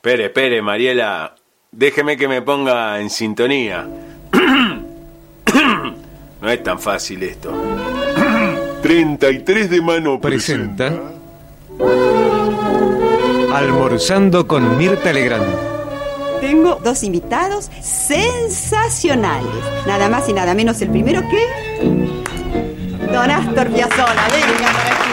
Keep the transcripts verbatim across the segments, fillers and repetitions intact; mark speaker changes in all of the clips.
Speaker 1: Espere, espere, Mariela. Déjeme que me ponga en sintonía. No es tan fácil esto. treinta y tres de mano
Speaker 2: presenta Almorzando con Mirta Legrand.
Speaker 3: Tengo dos invitados sensacionales. Nada más y nada menos el primero que... Don Astor Piazzolla. Venga por aquí.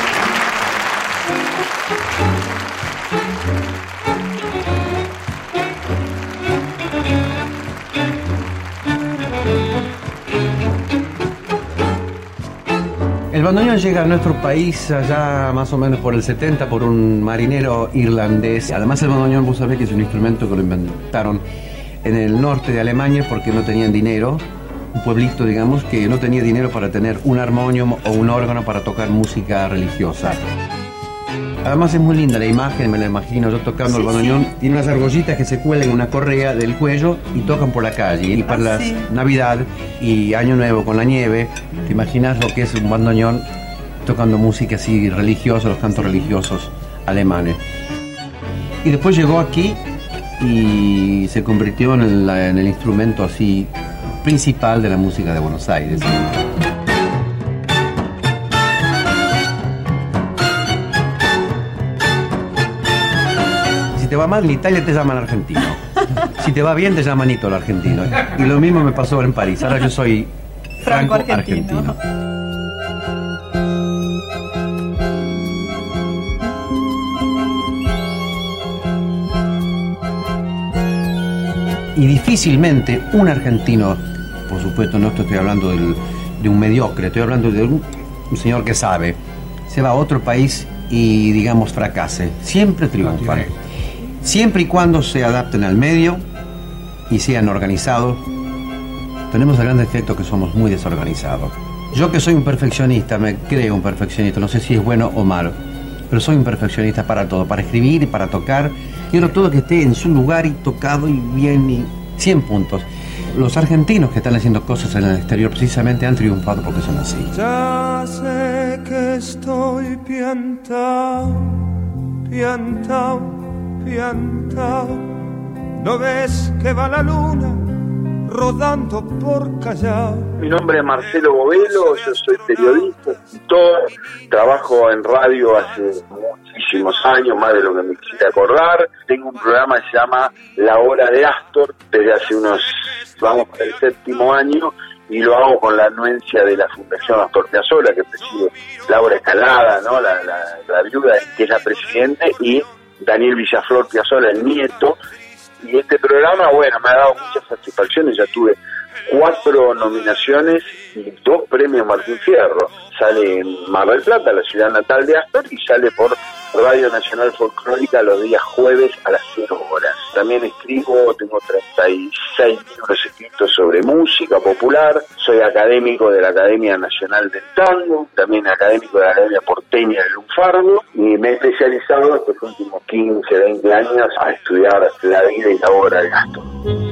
Speaker 4: El bandoneón llega a nuestro país allá más o menos por el setenta por un marinero irlandés. Además el bandoneón, vos sabés que es un instrumento que lo inventaron en el norte de Alemania porque no tenían dinero. Un pueblito, digamos, que no tenía dinero para tener un armonium o un órgano para tocar música religiosa. Además es muy linda la imagen, me la imagino yo tocando sí, el bandoneón. Sí. Tiene unas argollitas que se cuelgan en una correa del cuello y tocan por la calle. Y para ah, la sí. Navidad y Año Nuevo con la nieve, te imaginas lo que es un bandoneón tocando música así religiosa, los cantos religiosos alemanes. Y después llegó aquí y se convirtió en el, en el instrumento así principal de la música de Buenos Aires. Si te va mal en Italia te llaman argentino. Si te va bien te llaman Nito el argentino. Y lo mismo me pasó en París. Ahora yo soy franco argentino. argentino. Y difícilmente un argentino, por supuesto no estoy hablando del, de un mediocre, estoy hablando de un, un señor que sabe, se va a otro país y digamos fracase. Siempre triunfan. Siempre y cuando se adapten al medio y sean organizados. Tenemos el gran defecto que somos muy desorganizados. Yo que soy un perfeccionista, me creo un perfeccionista, no sé si es bueno o malo, pero soy un perfeccionista para todo, para escribir y para tocar. Quiero todo que esté en su lugar y tocado y bien y cien puntos. Los argentinos que están haciendo cosas en el exterior precisamente han triunfado porque son así.
Speaker 5: Ya sé que estoy piantao, piantao, piantao. ¿No ves que va la luna rodando por Callao?
Speaker 6: Mi nombre es Marcelo Bovelo, yo soy periodista, escritor, trabajo en radio hace muchísimos años, más de lo que me quisiera acordar. Tengo un programa que se llama La Hora de Astor, desde hace unos, vamos por el séptimo año, y lo hago con la anuencia de la Fundación Astor Piazzolla, que preside Laura Escalada, ¿no? la, la, la viuda, que es la presidente, y Daniel Villaflor Piazzolla, el nieto. Y este programa, bueno, me ha dado muchas satisfacciones. Ya tuve cuatro nominaciones y dos premios Martín Fierro. Sale en Mar del Plata, la ciudad natal de Astor, y sale por Radio Nacional Folclórica los días jueves a las cero horas. También escribo, tengo treinta y seis libros escritos sobre música popular. Soy académico de la Academia Nacional del Tango, también académico de la Academia Porteña del Lunfardo, y me he especializado estos últimos quince, veinte años a estudiar la vida y la obra de Astor.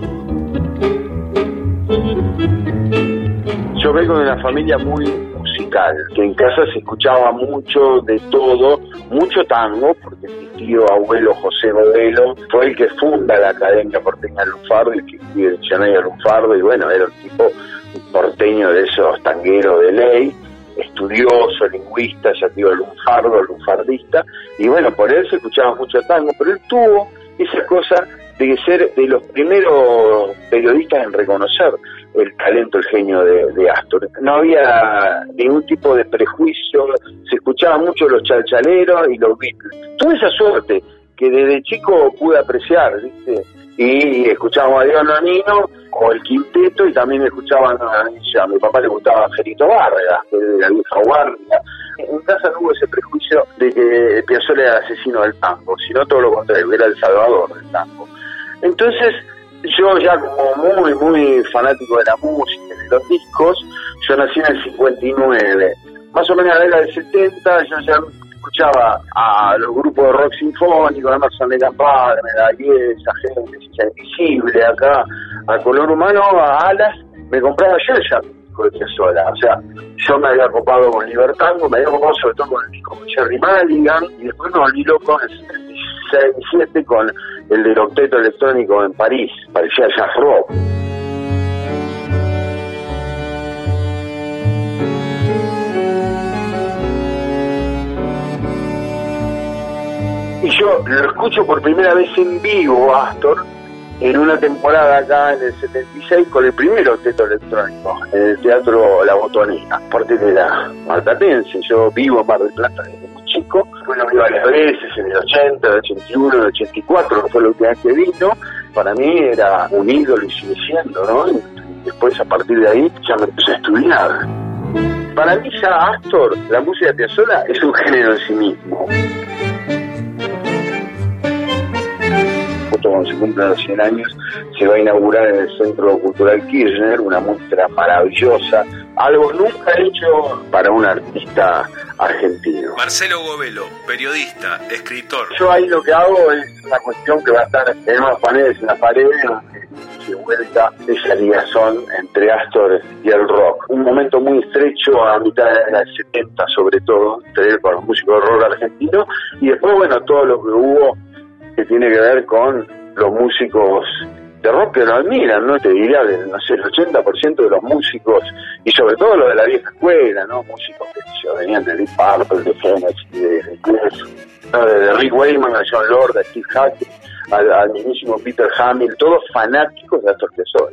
Speaker 6: Yo vengo de una familia muy musical, que en casa se escuchaba mucho de todo, mucho tango, porque mi tío abuelo José Bovelo fue el que funda la Academia Porteña del Lunfardo, el que escribe el diccionario Lunfardo, y bueno, era un tipo porteño de esos tangueros de ley, estudioso, lingüista, ya digo, lunfardo, lunfardista, y bueno, por él se escuchaba mucho tango, pero él tuvo esa cosa de ser de los primeros periodistas en reconocer el talento, el genio de, de Astor. No había ningún tipo de prejuicio, se escuchaban mucho los chalchaleros y los Beatles. Toda esa suerte que desde chico pude apreciar, ¿viste? Y escuchábamos a Diego Nonino o el quinteto, y también escuchaban a, a mi papá le gustaba Angelito Vargas, de la vieja guardia. En casa no hubo ese prejuicio de que Piazzolla era el asesino del tango, sino todo lo contrario, era el salvador del tango. Entonces, yo ya como muy, muy fanático de la música, de los discos, yo nací en el cincuenta y nueve. Más o menos a la década del setenta, yo ya escuchaba a los grupos de rock sinfónico, además son de Campana, a diez, a gente invisible, acá, a Color Humano, a Alas, me compraba yo ya de Piazzolla. O sea, yo me había copado con Libertango, me había copado sobre todo con el disco de Jerry Mulligan, y después me volví loco en el setenta y seis, siete con el del Octeto Electrónico en París, parecía jazz rock. Y yo lo escucho por primera vez en vivo, Astor, en una temporada acá en el setenta y seis con el primer Octeto Electrónico, en el Teatro La Botonera. Aparte de la marplatense, yo vivo en Mar del Plata desde muy chico, bueno, vi varias veces en el ochenta, el ochenta y uno, el ochenta y cuatro, que fue la última vez que vino. Para mí era un ídolo y sigue siendo, ¿no? Y después, a partir de ahí, ya me empecé a estudiar. Para mí ya Astor, la música de Piazzolla, es un género en sí mismo. Cuando se cumplan los cien años, se va a inaugurar en el Centro Cultural Kirchner una muestra maravillosa, algo nunca hecho para un artista argentino.
Speaker 2: Marcelo Govelo, periodista, escritor.
Speaker 6: Yo ahí lo que hago es una cuestión que va a estar en unos paneles en la pared, donde se vuelta esa ligazón entre Astor y el rock. Un momento muy estrecho a mitad de los setenta, sobre todo, entre él con los músicos de rock argentinos, y después, bueno, todo lo que hubo que tiene que ver con los músicos de rock que lo admiran, ¿no? Te diría que, no sé, el ochenta por ciento de los músicos, y sobre todo los de la vieja escuela, ¿no? Músicos que yo, venían de Deep Purple, de Phoenix, de, de, ¿no? de, de Rick Wakeman, a John Lord, a Steve Hackett, al, al mismísimo Peter Hamill, todos fanáticos de Astor Piazzolla.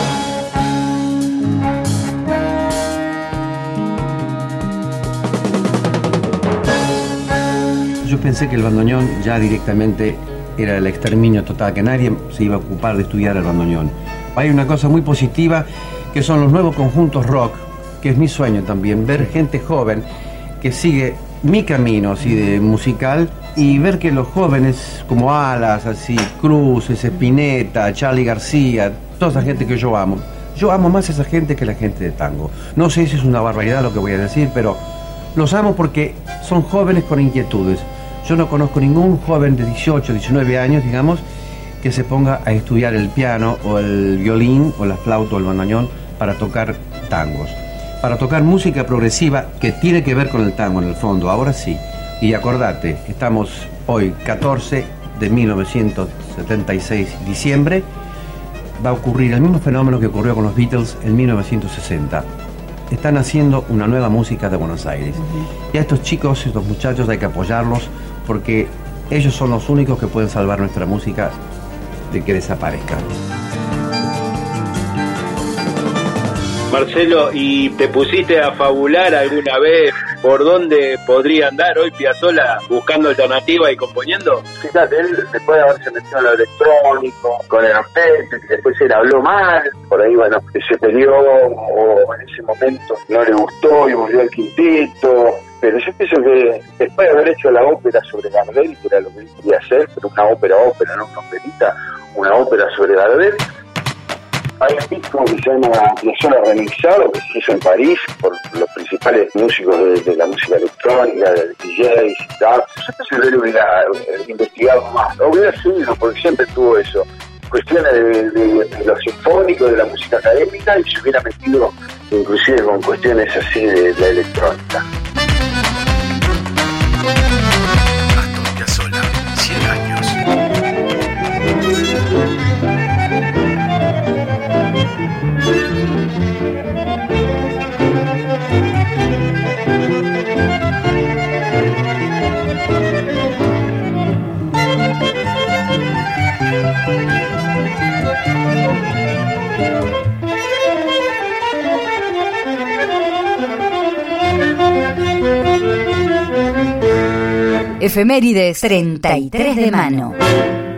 Speaker 4: Yo pensé que el bandoneón ya directamente era el exterminio total, que nadie se iba a ocupar de estudiar el bandoneón. Hay una cosa muy positiva, que son los nuevos conjuntos rock, que es mi sueño también, ver gente joven que sigue mi camino así de musical, y ver que los jóvenes como Alas, así, Cruz, Spinetta, Charly García, toda esa gente que yo amo. Yo amo más a esa gente que la gente de tango. No sé si es una barbaridad lo que voy a decir, pero los amo porque son jóvenes con inquietudes. Yo no conozco ningún joven de dieciocho, diecinueve años, digamos, que se ponga a estudiar el piano o el violín o la flauta o el bandoneón para tocar tangos. Para tocar música progresiva que tiene que ver con el tango en el fondo, ahora sí. Y acordate, estamos hoy catorce de mil novecientos setenta y seis, diciembre, va a ocurrir el mismo fenómeno que ocurrió con los Beatles en mil novecientos sesenta. Están haciendo una nueva música de Buenos Aires. Uh-huh. Y a estos chicos, estos muchachos hay que apoyarlos porque ellos son los únicos que pueden salvar nuestra música de que desaparezca.
Speaker 7: Marcelo, ¿y te pusiste a fabular alguna vez por dónde podría andar hoy Piazzolla buscando alternativa y componiendo?
Speaker 6: Fíjate, él después de haberse metido en lo electrónico, con el Octeto, después él habló mal, por ahí, bueno, se peleó o en ese momento no le gustó y volvió al quinteto. Pero yo pienso que después de haber hecho la ópera sobre Gardel, que era lo que él quería hacer, pero una ópera-ópera, no una operita, una ópera sobre Gardel, hay un disco que se llama Piazzolla Remixado, que se hizo en París por los principales músicos de, de la música electrónica, de D Js y tal. Yo pensé que él hubiera investigado más, o hubiera sido, porque siempre tuvo eso, cuestiones de, de, de lo sinfónico, de la música académica, y se hubiera metido inclusive con cuestiones así de, de la electrónica.
Speaker 2: Astor Piazzolla, cien años.
Speaker 8: Efemérides treinta y tres de mano.